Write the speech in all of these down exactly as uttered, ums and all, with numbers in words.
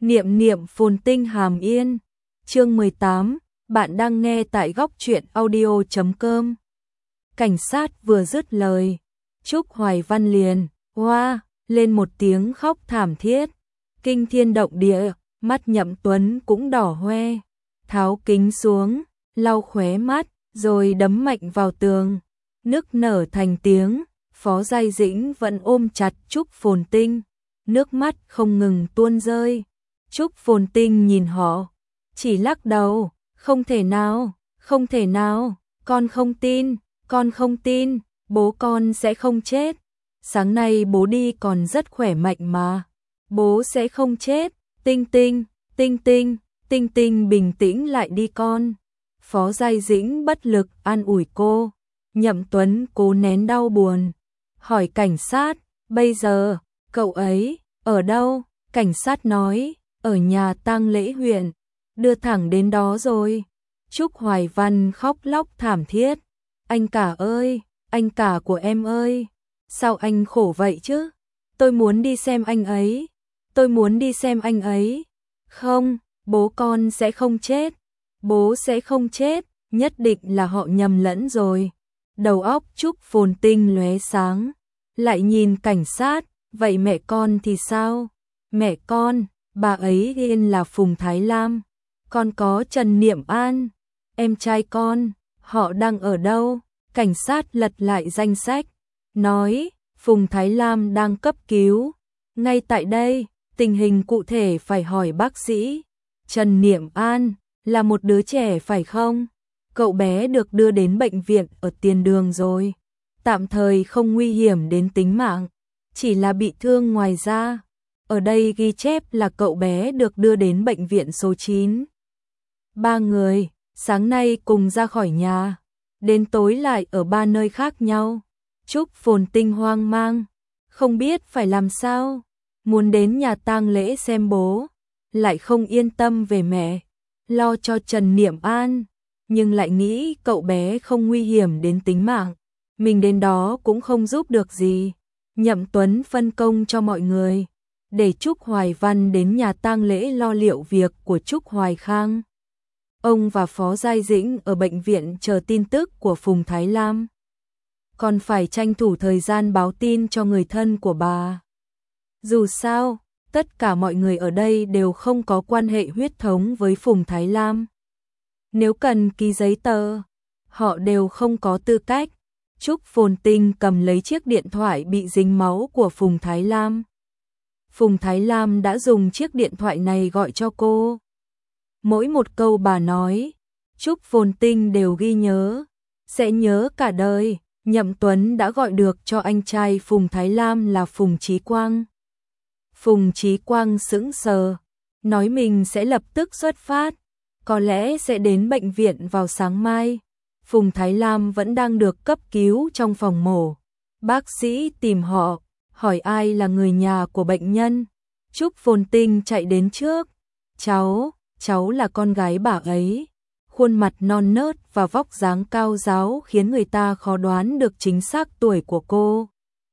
Niệm niệm phồn tinh hàm yên. Chương mười tám, bạn đang nghe tại góc truyện audio chấm com. Cảnh sát vừa dứt lời, Trúc Hoài Văn liền hoa lên một tiếng khóc thảm thiết, kinh thiên động địa, mắt Nhậm Tuấn cũng đỏ hoe, tháo kính xuống, lau khóe mắt, rồi đấm mạnh vào tường, nức nở thành tiếng. Phó Giai Dĩnh vẫn ôm chặt Trúc Phồn Tinh, nước mắt không ngừng tuôn rơi. Trúc Phồn Tinh nhìn họ, chỉ lắc đầu, không thể nào, không thể nào, con không tin, con không tin, bố con sẽ không chết. Sáng nay bố đi còn rất khỏe mạnh mà, bố sẽ không chết. Tinh Tinh, Tinh Tinh, Tinh Tinh bình tĩnh lại đi con. Phó Giai Dĩnh bất lực an ủi cô. Nhậm Tuấn cố nén đau buồn, hỏi cảnh sát, bây giờ, cậu ấy, ở đâu? Cảnh sát nói, ở nhà tang lễ huyện, đưa thẳng đến đó rồi. Trúc Hoài Văn khóc lóc thảm thiết, anh cả ơi, anh cả của em ơi, sao anh khổ vậy chứ? Tôi muốn đi xem anh ấy, tôi muốn đi xem anh ấy. Không, bố con sẽ không chết, bố sẽ không chết, nhất định là họ nhầm lẫn rồi. Đầu óc Trúc Phồn Tinh lóe sáng, lại nhìn cảnh sát, vậy mẹ con thì sao? Mẹ con, bà ấy tên là Phùng Thái Lam, con có Trần Niệm An, em trai con, họ đang ở đâu? Cảnh sát lật lại danh sách, nói, Phùng Thái Lam đang cấp cứu, ngay tại đây, tình hình cụ thể phải hỏi bác sĩ. Trần Niệm An, là một đứa trẻ phải không? Cậu bé được đưa đến bệnh viện ở tiền đường rồi, tạm thời không nguy hiểm đến tính mạng, chỉ là bị thương ngoài da. Ở đây ghi chép là cậu bé được đưa đến bệnh viện số chín. Ba người, sáng nay cùng ra khỏi nhà, đến tối lại ở ba nơi khác nhau. Trúc Phồn Tinh hoang mang, không biết phải làm sao, muốn đến nhà tang lễ xem bố, lại không yên tâm về mẹ, lo cho Trần Niệm An, nhưng lại nghĩ cậu bé không nguy hiểm đến tính mạng, mình đến đó cũng không giúp được gì. Nhậm Tuấn phân công cho mọi người, để Trúc Hoài Văn đến nhà tang lễ lo liệu việc của Trúc Hoài Khang. Ông và Phó Giai Dĩnh ở bệnh viện chờ tin tức của Phùng Thái Lam, còn phải tranh thủ thời gian báo tin cho người thân của bà. Dù sao, tất cả mọi người ở đây đều không có quan hệ huyết thống với Phùng Thái Lam. Nếu cần ký giấy tờ, họ đều không có tư cách. Trúc Phồn Tinh cầm lấy chiếc điện thoại bị dính máu của Phùng Thái Lam. Phùng Thái Lam đã dùng chiếc điện thoại này gọi cho cô. Mỗi một câu bà nói, Trúc Phồn Tinh đều ghi nhớ, sẽ nhớ cả đời. Nhậm Tuấn đã gọi được cho anh trai Phùng Thái Lam là Phùng Chí Quang. Phùng Chí Quang sững sờ, nói mình sẽ lập tức xuất phát, có lẽ sẽ đến bệnh viện vào sáng mai. Phùng Thái Lam vẫn đang được cấp cứu trong phòng mổ. Bác sĩ tìm họ, hỏi ai là người nhà của bệnh nhân. Trúc Phồn Tinh chạy đến trước. Cháu, cháu là con gái bà ấy. Khuôn mặt non nớt và vóc dáng cao ráo khiến người ta khó đoán được chính xác tuổi của cô.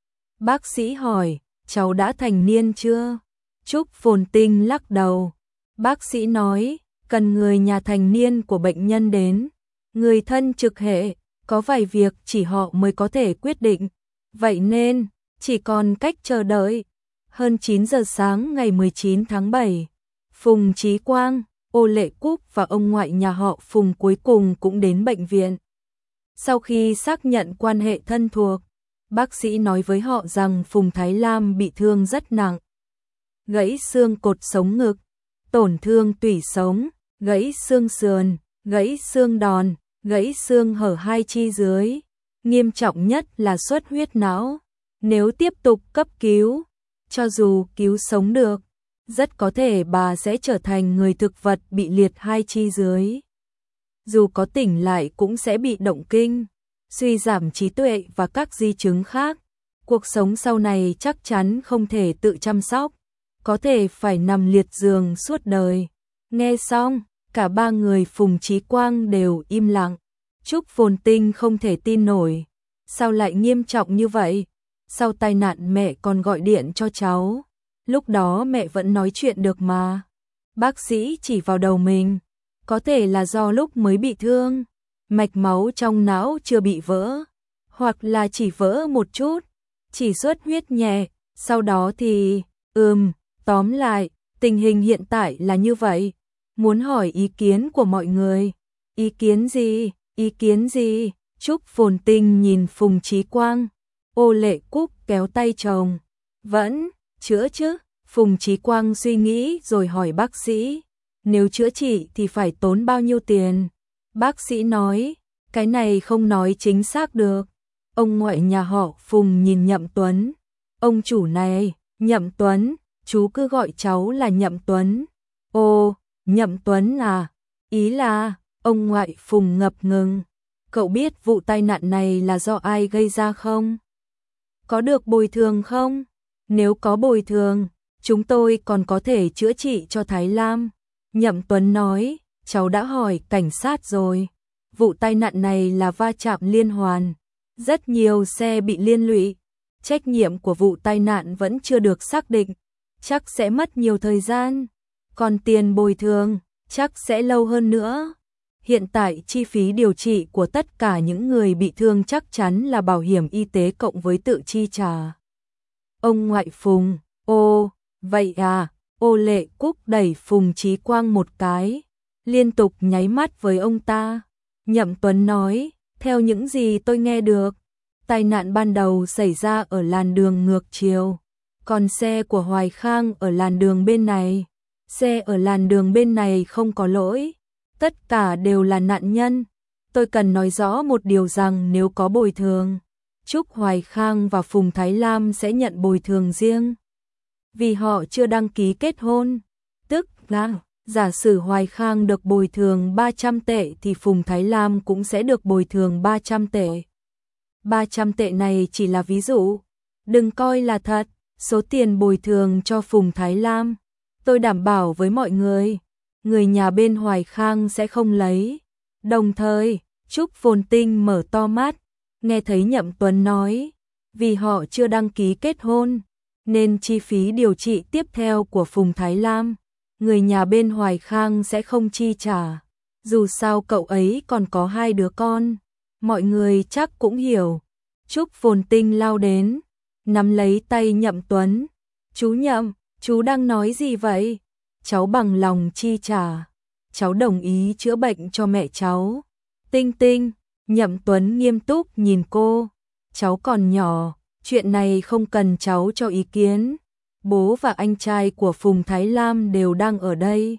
Bác sĩ hỏi, cháu đã thành niên chưa? Trúc Phồn Tinh lắc đầu. Bác sĩ nói, cần người nhà thành niên của bệnh nhân đến. Người thân trực hệ, có vài việc chỉ họ mới có thể quyết định. Vậy nên, chỉ còn cách chờ đợi. Hơn chín giờ sáng ngày mười chín tháng bảy, Phùng Chí Quang, Ô Lệ Cúc và ông ngoại nhà họ Phùng cuối cùng cũng đến bệnh viện. Sau khi xác nhận quan hệ thân thuộc, bác sĩ nói với họ rằng Phùng Thái Lam bị thương rất nặng. Gãy xương cột sống ngực, tổn thương tủy sống, gãy xương sườn, gãy xương đòn, gãy xương hở hai chi dưới. Nghiêm trọng nhất là xuất huyết não. Nếu tiếp tục cấp cứu, cho dù cứu sống được, rất có thể bà sẽ trở thành người thực vật bị liệt hai chi dưới. Dù có tỉnh lại cũng sẽ bị động kinh, suy giảm trí tuệ và các di chứng khác. Cuộc sống sau này chắc chắn không thể tự chăm sóc, có thể phải nằm liệt giường suốt đời. Nghe xong, cả ba người Phùng Chí Quang đều im lặng. Trúc Phồn Tinh không thể tin nổi, sao lại nghiêm trọng như vậy? Sau tai nạn mẹ còn gọi điện cho cháu, lúc đó mẹ vẫn nói chuyện được mà. Bác sĩ chỉ vào đầu mình, có thể là do lúc mới bị thương, mạch máu trong não chưa bị vỡ, hoặc là chỉ vỡ một chút, chỉ xuất huyết nhẹ, sau đó thì, ừm, tóm lại, tình hình hiện tại là như vậy. Muốn hỏi ý kiến của mọi người. Ý kiến gì? Ý kiến gì? Trúc Phồn Tinh nhìn Phùng Chí Quang. Ô Lệ Cúc kéo tay chồng. Vẫn, chữa chứ? Phùng Chí Quang suy nghĩ rồi hỏi bác sĩ. Nếu chữa trị thì phải tốn bao nhiêu tiền? Bác sĩ nói, cái này không nói chính xác được. Ông ngoại nhà họ Phùng nhìn Nhậm Tuấn. Ông chủ này, Nhậm Tuấn, chú cứ gọi cháu là Nhậm Tuấn. Ồ, Nhậm Tuấn à? Ý là, ông ngoại Phùng ngập ngừng. Cậu biết vụ tai nạn này là do ai gây ra không? Có được bồi thường không? Nếu có bồi thường, chúng tôi còn có thể chữa trị cho Thái Lam. Nhậm Tuấn nói, cháu đã hỏi cảnh sát rồi. Vụ tai nạn này là va chạm liên hoàn. Rất nhiều xe bị liên lụy. Trách nhiệm của vụ tai nạn vẫn chưa được xác định. Chắc sẽ mất nhiều thời gian. Còn tiền bồi thường, chắc sẽ lâu hơn nữa. Hiện tại chi phí điều trị của tất cả những người bị thương chắc chắn là bảo hiểm y tế cộng với tự chi trả. Ông ngoại Phùng, ô, vậy à, Ô Lệ Cúc đẩy Phùng Chí Quang một cái, liên tục nháy mắt với ông ta. Nhậm Tuấn nói, theo những gì tôi nghe được, tai nạn ban đầu xảy ra ở làn đường ngược chiều, còn xe của Hoài Khang ở làn đường bên này. Xe ở làn đường bên này không có lỗi, tất cả đều là nạn nhân. Tôi cần nói rõ một điều rằng nếu có bồi thường, Trúc Hoài Khang và Phùng Thái Lam sẽ nhận bồi thường riêng. Vì họ chưa đăng ký kết hôn, tức là giả sử Hoài Khang được bồi thường ba trăm tệ thì Phùng Thái Lam cũng sẽ được bồi thường ba trăm tệ. ba trăm tệ này chỉ là ví dụ, đừng coi là thật, số tiền bồi thường cho Phùng Thái Lam. Tôi đảm bảo với mọi người, người nhà bên Hoài Khang sẽ không lấy. Đồng thời, Trúc Phồn Tinh mở to mắt, nghe thấy Nhậm Tuấn nói, vì họ chưa đăng ký kết hôn, nên chi phí điều trị tiếp theo của Phùng Thái Lam, người nhà bên Hoài Khang sẽ không chi trả. Dù sao cậu ấy còn có hai đứa con, mọi người chắc cũng hiểu. Trúc Phồn Tinh lao đến, nắm lấy tay Nhậm Tuấn. Chú Nhậm, chú đang nói gì vậy? Cháu bằng lòng chi trả. Cháu đồng ý chữa bệnh cho mẹ cháu. Tinh Tinh, Nhậm Tuấn nghiêm túc nhìn cô. Cháu còn nhỏ, chuyện này không cần cháu cho ý kiến. Bố và anh trai của Phùng Thái Lam đều đang ở đây.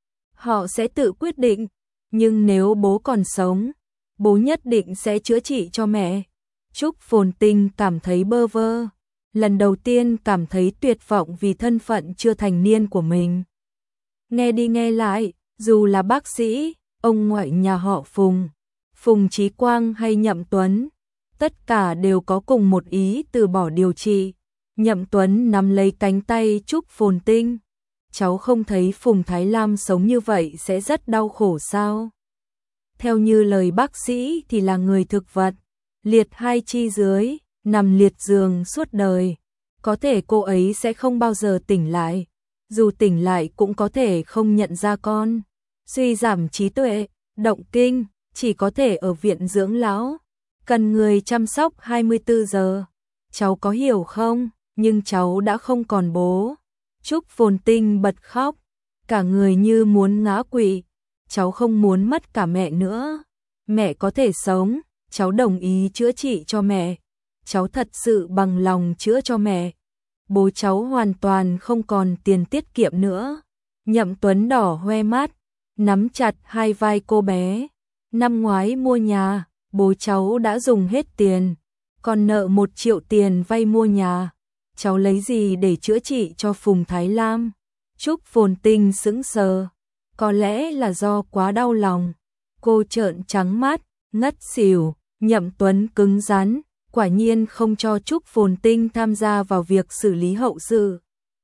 Họ sẽ tự quyết định, nhưng nếu bố còn sống, bố nhất định sẽ chữa trị cho mẹ. Trúc Phồn Tinh cảm thấy bơ vơ. Lần đầu tiên cảm thấy tuyệt vọng vì thân phận chưa thành niên của mình. Nghe đi nghe lại, dù là bác sĩ, ông ngoại nhà họ Phùng, Phùng Chí Quang hay Nhậm Tuấn, tất cả đều có cùng một ý từ bỏ điều trị. Nhậm Tuấn nắm lấy cánh tay Trúc Phồn Tinh. Cháu không thấy Phùng Thái Lam sống như vậy sẽ rất đau khổ sao? Theo như lời bác sĩ thì là người thực vật, liệt hai chi dưới, nằm liệt giường suốt đời. Có thể cô ấy sẽ không bao giờ tỉnh lại. Dù tỉnh lại cũng có thể không nhận ra con. Suy giảm trí tuệ, động kinh, chỉ có thể ở viện dưỡng lão. Cần người chăm sóc hai mươi tư giờ. Cháu có hiểu không? Nhưng cháu đã không còn bố. Trúc Phồn Tinh bật khóc, cả người như muốn ngã quỵ. Cháu không muốn mất cả mẹ nữa. Mẹ có thể sống, cháu đồng ý chữa trị cho mẹ. Cháu thật sự bằng lòng chữa cho mẹ. Bố cháu hoàn toàn không còn tiền tiết kiệm nữa. Nhậm Tuấn đỏ hoe mắt, nắm chặt hai vai cô bé. Năm ngoái mua nhà, bố cháu đã dùng hết tiền, còn nợ một triệu tiền vay mua nhà. Cháu lấy gì để chữa trị cho Phùng Thái Lam? Trúc Phồn Tinh sững sờ, có lẽ là do quá đau lòng. Cô trợn trắng mắt, ngất xỉu. Nhậm Tuấn cứng rắn, quả nhiên không cho Trúc Phồn Tinh tham gia vào việc xử lý hậu sự.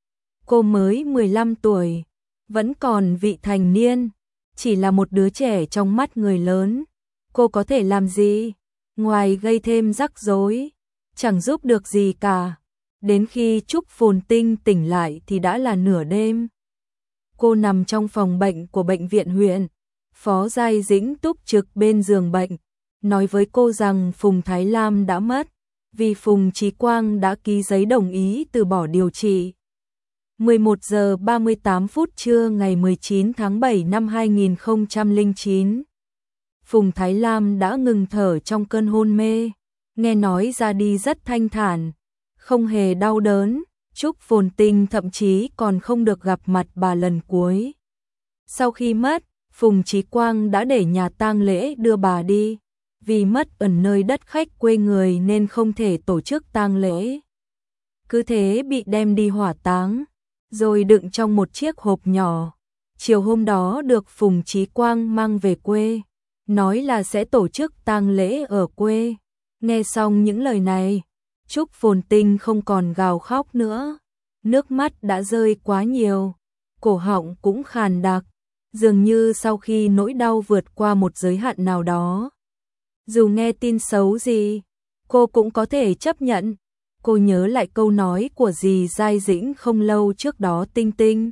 Cô mới mười lăm tuổi, vẫn còn vị thành niên, chỉ là một đứa trẻ trong mắt người lớn. Cô có thể làm gì? Ngoài gây thêm rắc rối, chẳng giúp được gì cả. Đến khi Trúc Phồn Tinh tỉnh lại thì đã là nửa đêm. Cô nằm trong phòng bệnh của bệnh viện huyện. Phó Giai Dĩnh túc trực bên giường bệnh, nói với cô rằng Phùng Thái Lam đã mất, vì Phùng Chí Quang đã ký giấy đồng ý từ bỏ điều trị. mười một giờ ba mươi tám phút trưa ngày mười chín tháng bảy năm hai nghìn không trăm lẻ chín. Phùng Thái Lam đã ngừng thở trong cơn hôn mê, nghe nói ra đi rất thanh thản, không hề đau đớn. Trúc Phồn Tinh thậm chí còn không được gặp mặt bà lần cuối. Sau khi mất, Phùng Chí Quang đã để nhà tang lễ đưa bà đi, vì mất ở nơi đất khách quê người nên không thể tổ chức tang lễ. Cứ thế bị đem đi hỏa táng, rồi đựng trong một chiếc hộp nhỏ. Chiều hôm đó được Phùng Chí Quang mang về quê, nói là sẽ tổ chức tang lễ ở quê. Nghe xong những lời này, Trúc Phồn Tinh không còn gào khóc nữa, nước mắt đã rơi quá nhiều, cổ họng cũng khàn đặc, dường như sau khi nỗi đau vượt qua một giới hạn nào đó. Dù nghe tin xấu gì, cô cũng có thể chấp nhận. Cô nhớ lại câu nói của dì Giai Dĩnh không lâu trước đó, Tinh Tinh.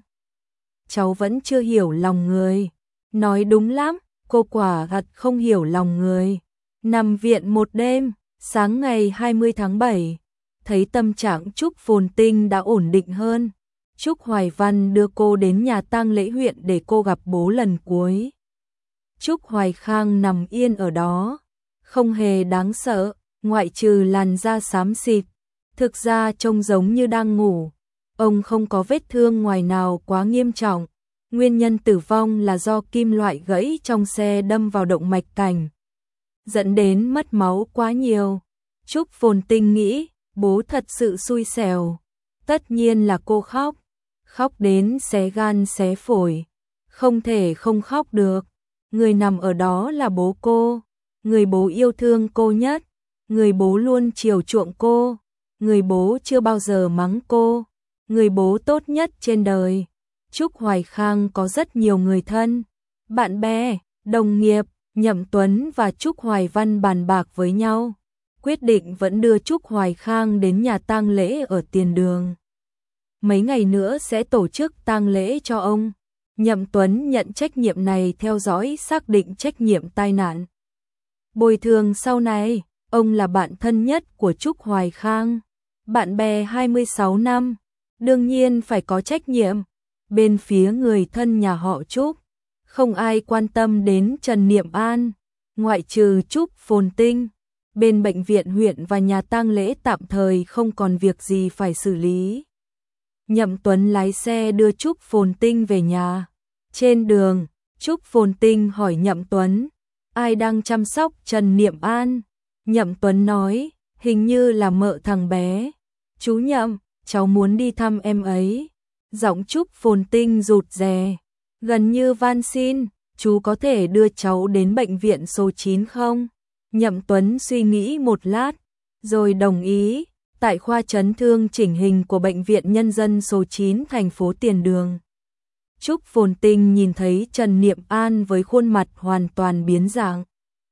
Cháu vẫn chưa hiểu lòng người. Nói đúng lắm, cô quả thật không hiểu lòng người. Nằm viện một đêm, sáng ngày hai mươi tháng bảy, thấy tâm trạng Trúc Phồn Tinh đã ổn định hơn. Trúc Hoài Văn đưa cô đến nhà tang lễ huyện để cô gặp bố lần cuối. Trúc Hoài Khang nằm yên ở đó, không hề đáng sợ, ngoại trừ làn da xám xịt, thực ra trông giống như đang ngủ. Ông không có vết thương ngoài nào quá nghiêm trọng, nguyên nhân tử vong là do kim loại gãy trong xe đâm vào động mạch cảnh, dẫn đến mất máu quá nhiều. Trúc Phồn Tinh nghĩ, bố thật sự xui xẻo. Tất nhiên là cô khóc, khóc đến xé gan xé phổi, không thể không khóc được. Người nằm ở đó là bố cô, người bố yêu thương cô nhất, người bố luôn chiều chuộng cô, người bố chưa bao giờ mắng cô, người bố tốt nhất trên đời. Trúc Hoài Khang có rất nhiều người thân, bạn bè, đồng nghiệp. Nhậm Tuấn và Trúc Hoài Văn bàn bạc với nhau, quyết định vẫn đưa Trúc Hoài Khang đến nhà tang lễ ở tiền đường. Mấy ngày nữa sẽ tổ chức tang lễ cho ông. Nhậm Tuấn nhận trách nhiệm này, theo dõi xác định trách nhiệm tai nạn. Bồi thường sau này, ông là bạn thân nhất của Trúc Hoài Khang, bạn bè hai mươi sáu năm, đương nhiên phải có trách nhiệm. Bên phía người thân nhà họ Trúc, không ai quan tâm đến Trần Niệm An, ngoại trừ Trúc Phồn Tinh. Bên bệnh viện huyện và nhà tang lễ tạm thời không còn việc gì phải xử lý. Nhậm Tuấn lái xe đưa Trúc Phồn Tinh về nhà. Trên đường, Trúc Phồn Tinh hỏi Nhậm Tuấn, ai đang chăm sóc Trần Niệm An? Nhậm Tuấn nói, hình như là mợ thằng bé. Chú Nhậm, cháu muốn đi thăm em ấy. Giọng Trúc Phồn Tinh rụt rè, gần như van xin, chú có thể đưa cháu đến bệnh viện số chín không? Nhậm Tuấn suy nghĩ một lát, rồi đồng ý, tại khoa chấn thương chỉnh hình của bệnh viện nhân dân số chín thành phố Tiền Đường. Trúc Phồn Tinh nhìn thấy Trần Niệm An với khuôn mặt hoàn toàn biến dạng.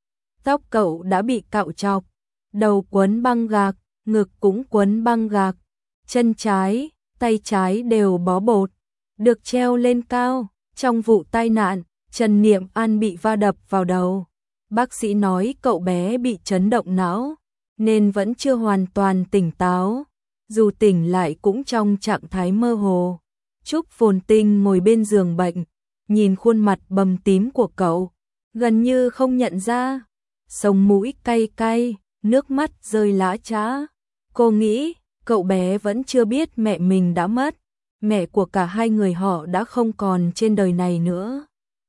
Tóc cậu đã bị cạo chọc, đầu quấn băng gạc, ngực cũng quấn băng gạc, chân trái, tay trái đều bó bột, được treo lên cao. Trong vụ tai nạn, Trần Niệm An bị va đập vào đầu. Bác sĩ nói cậu bé bị chấn động não, nên vẫn chưa hoàn toàn tỉnh táo. Dù tỉnh lại cũng trong trạng thái mơ hồ. Trúc Phồn Tinh ngồi bên giường bệnh, nhìn khuôn mặt bầm tím của cậu, gần như không nhận ra. Sống mũi cay cay, nước mắt rơi lã chã. Cô nghĩ, cậu bé vẫn chưa biết mẹ mình đã mất. Mẹ của cả hai người họ đã không còn trên đời này nữa.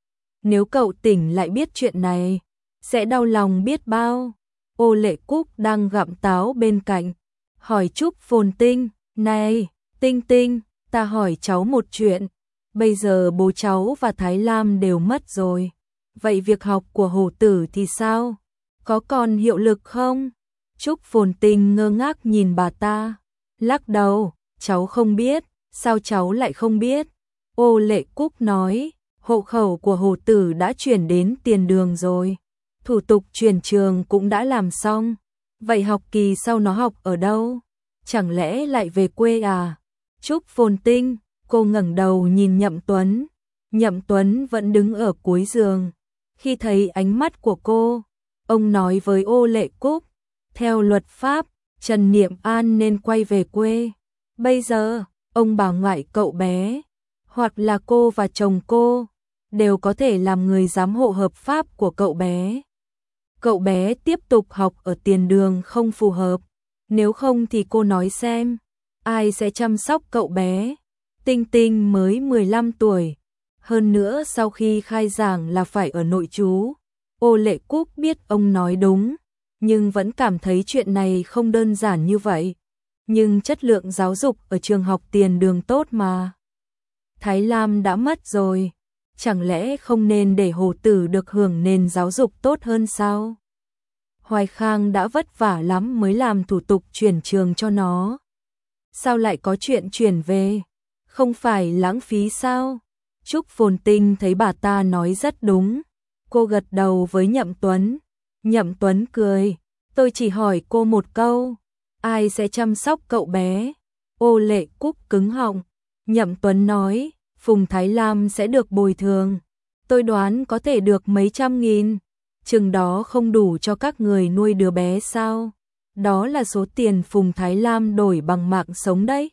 Nếu cậu tỉnh lại biết chuyện này, sẽ đau lòng biết bao. Ô Lệ Cúc đang gặm táo bên cạnh, hỏi Trúc Phồn Tinh, này, Tinh Tinh, ta hỏi cháu một chuyện. Bây giờ bố cháu và Thái Lam đều mất rồi. Vậy việc học của Hổ Tử thì sao? Có còn hiệu lực không? Trúc Phồn Tinh ngơ ngác nhìn bà ta, lắc đầu, cháu không biết. Sao cháu lại không biết? Ô Lệ Cúc nói, hộ khẩu của Hổ Tử đã chuyển đến Tiền Đường rồi. Thủ tục chuyển trường cũng đã làm xong. Vậy học kỳ sau nó học ở đâu? Chẳng lẽ lại về quê à? Trúc Phồn Tinh, cô ngẩng đầu nhìn Nhậm Tuấn, Nhậm Tuấn vẫn đứng ở cuối giường. Khi thấy ánh mắt của cô, ông nói với Ô Lệ Cúc, theo luật pháp, Trần Niệm An nên quay về quê. Bây giờ, ông bà ngoại cậu bé, hoặc là cô và chồng cô, đều có thể làm người giám hộ hợp pháp của cậu bé. Cậu bé tiếp tục học ở tiền đường không phù hợp, nếu không thì cô nói xem, ai sẽ chăm sóc cậu bé. Tinh Tinh mới mười lăm tuổi, hơn nữa sau khi khai giảng là phải ở nội trú. Ô Lệ Cúc biết ông nói đúng, nhưng vẫn cảm thấy chuyện này không đơn giản như vậy. Nhưng chất lượng giáo dục ở trường học tiền đường tốt mà. Thái Lam đã mất rồi, chẳng lẽ không nên để Hồ Tử được hưởng nền giáo dục tốt hơn sao? Hoài Khang đã vất vả lắm mới làm thủ tục chuyển trường cho nó. Sao lại có chuyện chuyển về? Không phải lãng phí sao? Trúc Phồn Tinh thấy bà ta nói rất đúng. Cô gật đầu với Nhậm Tuấn. Nhậm Tuấn cười. Tôi chỉ hỏi cô một câu. Ai sẽ chăm sóc cậu bé? Ô Lệ Cúc cứng họng. Nhậm Tuấn nói, Phùng Thái Lam sẽ được bồi thường. Tôi đoán có thể được mấy trăm nghìn. Chừng đó không đủ cho các người nuôi đứa bé sao? Đó là số tiền Phùng Thái Lam đổi bằng mạng sống đấy.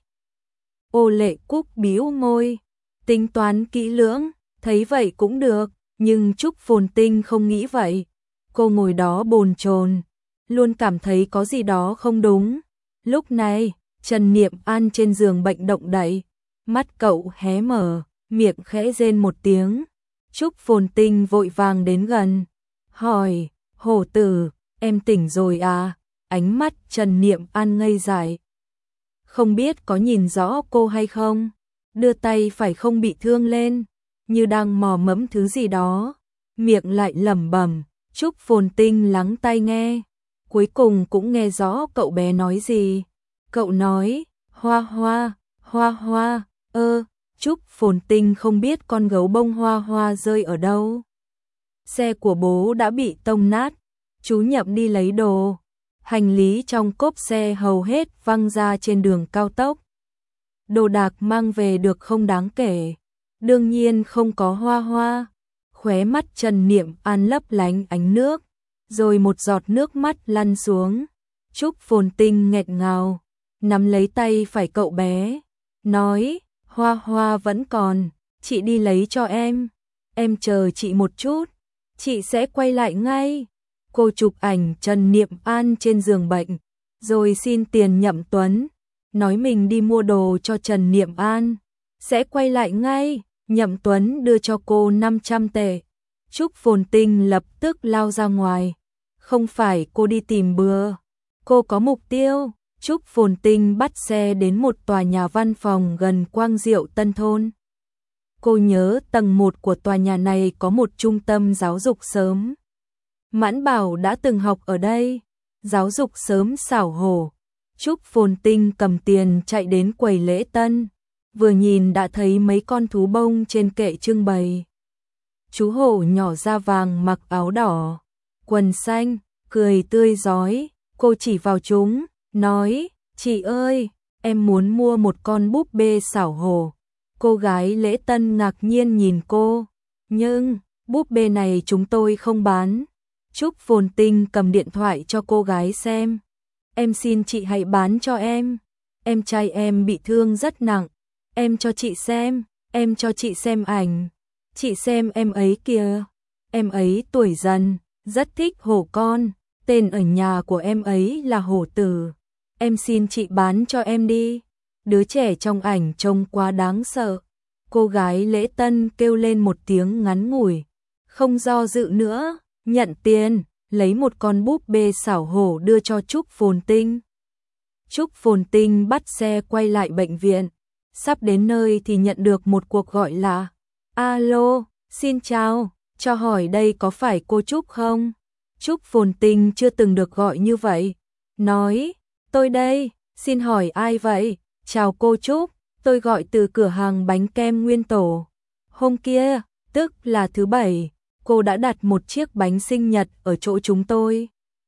Ô Lệ Cúc bĩu môi, tính toán kỹ lưỡng, thấy vậy cũng được, nhưng Trúc Phồn Tinh không nghĩ vậy. Cô ngồi đó bồn chồn, luôn cảm thấy có gì đó không đúng. Lúc này, Trần Niệm An trên giường bệnh động đậy, mắt cậu hé mở, miệng khẽ rên một tiếng. Trúc Phồn Tinh vội vàng đến gần, hỏi, Hổ Tử, em tỉnh rồi à? Ánh mắt Trần Niệm An ngây dại. Không biết có nhìn rõ cô hay không? Đưa tay phải không bị thương lên, như đang mò mẫm thứ gì đó. Miệng lại lẩm bẩm. Trúc Phồn Tinh lắng tai nghe, cuối cùng cũng nghe rõ cậu bé nói gì. Cậu nói, Hoa Hoa, Hoa Hoa, ơ, Trúc Phồn Tinh không biết con gấu bông Hoa Hoa rơi ở đâu. Xe của bố đã bị tông nát, chú Nhậm đi lấy đồ. Hành lý trong cốp xe hầu hết văng ra trên đường cao tốc. Đồ đạc mang về được không đáng kể, đương nhiên không có Hoa Hoa. Khóe mắt Trần Niệm An lấp lánh ánh nước, rồi một giọt nước mắt lăn xuống. Trúc Phồn Tinh nghẹn ngào, nắm lấy tay phải cậu bé, nói, Hoa Hoa vẫn còn, chị đi lấy cho em, em chờ chị một chút, chị sẽ quay lại ngay. Cô chụp ảnh Trần Niệm An trên giường bệnh, rồi xin tiền Nhậm Tuấn, nói mình đi mua đồ cho Trần Niệm An, sẽ quay lại ngay. Nhậm Tuấn đưa cho cô năm trăm tệ. Trúc Phồn Tinh lập tức lao ra ngoài. Không phải cô đi tìm bừa, cô có mục tiêu. Trúc Phồn Tinh bắt xe đến một tòa nhà văn phòng gần Quang Diệu Tân Thôn. Cô nhớ tầng một của tòa nhà này có một trung tâm giáo dục sớm. Mãn Bảo đã từng học ở đây. Giáo dục sớm xảo hổ. Trúc Phồn Tinh cầm tiền chạy đến quầy lễ tân. Vừa nhìn đã thấy mấy con thú bông trên kệ trưng bày. Chú hổ nhỏ da vàng mặc áo đỏ, quần xanh, cười tươi rói. Cô chỉ vào chúng, nói, chị ơi, em muốn mua một con búp bê xảo hổ. Cô gái lễ tân ngạc nhiên nhìn cô, nhưng búp bê này chúng tôi không bán. Trúc Phồn Tinh cầm điện thoại cho cô gái xem. Em xin chị hãy bán cho em. Em trai em bị thương rất nặng. Em cho chị xem, em cho chị xem ảnh. Chị xem em ấy kìa. Em ấy tuổi dần, rất thích hổ con. Tên ở nhà của em ấy là Hổ Tử. Em xin chị bán cho em đi. Đứa trẻ trong ảnh trông quá đáng sợ. Cô gái lễ tân kêu lên một tiếng ngắn ngủi. Không do dự nữa, nhận tiền, lấy một con búp bê xảo hổ đưa cho Trúc Phồn Tinh. Trúc Phồn Tinh bắt xe quay lại bệnh viện. Sắp đến nơi thì nhận được một cuộc gọi lạ. Alo, xin chào, cho hỏi đây có phải cô Trúc không? Trúc Phồn Tinh chưa từng được gọi như vậy. Nói, tôi đây, xin hỏi ai vậy? Chào cô Trúc, tôi gọi từ cửa hàng bánh kem Nguyên Tổ. Hôm kia, tức là thứ bảy, cô đã đặt một chiếc bánh sinh nhật ở chỗ chúng tôi.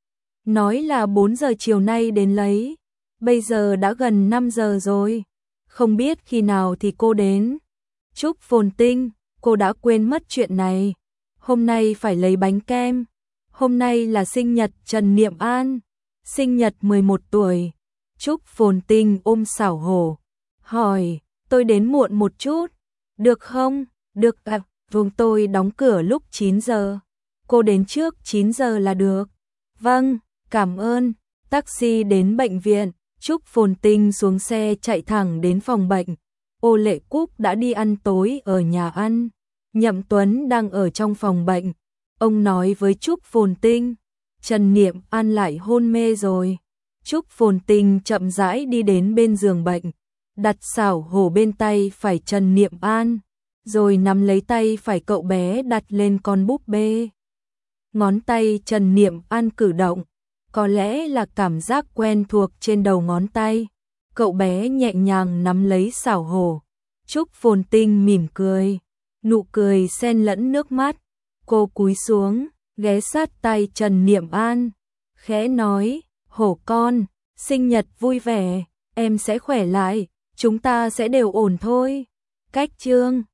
Nói là bốn giờ chiều nay đến lấy. Bây giờ đã gần năm giờ rồi. Không biết khi nào thì cô đến. Trúc Phồn Tinh, cô đã quên mất chuyện này. Hôm nay phải lấy bánh kem. Hôm nay là sinh nhật Trần Niệm An, sinh nhật mười một tuổi. Trúc Phồn Tinh ôm Xảo Hổ, hỏi, tôi đến muộn một chút, được không? Được ạ, vùng tôi đóng cửa lúc chín giờ. Cô đến trước chín giờ là được. Vâng, cảm ơn. Taxi đến bệnh viện, Trúc Phồn Tinh xuống xe chạy thẳng đến phòng bệnh. Ô Lệ Cúc đã đi ăn tối ở nhà ăn. Nhậm Tuấn đang ở trong phòng bệnh. Ông nói với Trúc Phồn Tinh, Trần Niệm An lại hôn mê rồi. Trúc Phồn Tinh chậm rãi đi đến bên giường bệnh, đặt Xảo Hổ bên tay phải Trần Niệm An, rồi nắm lấy tay phải cậu bé đặt lên con búp bê. Ngón tay Trần Niệm An cử động, có lẽ là cảm giác quen thuộc trên đầu ngón tay. Cậu bé nhẹ nhàng nắm lấy Xảo Hổ. Trúc Phồn Tinh mỉm cười, nụ cười xen lẫn nước mắt. Cô cúi xuống, ghé sát tay Trần Niệm An, khẽ nói, Hổ con, sinh nhật vui vẻ, em sẽ khỏe lại, chúng ta sẽ đều ổn thôi. Cách chương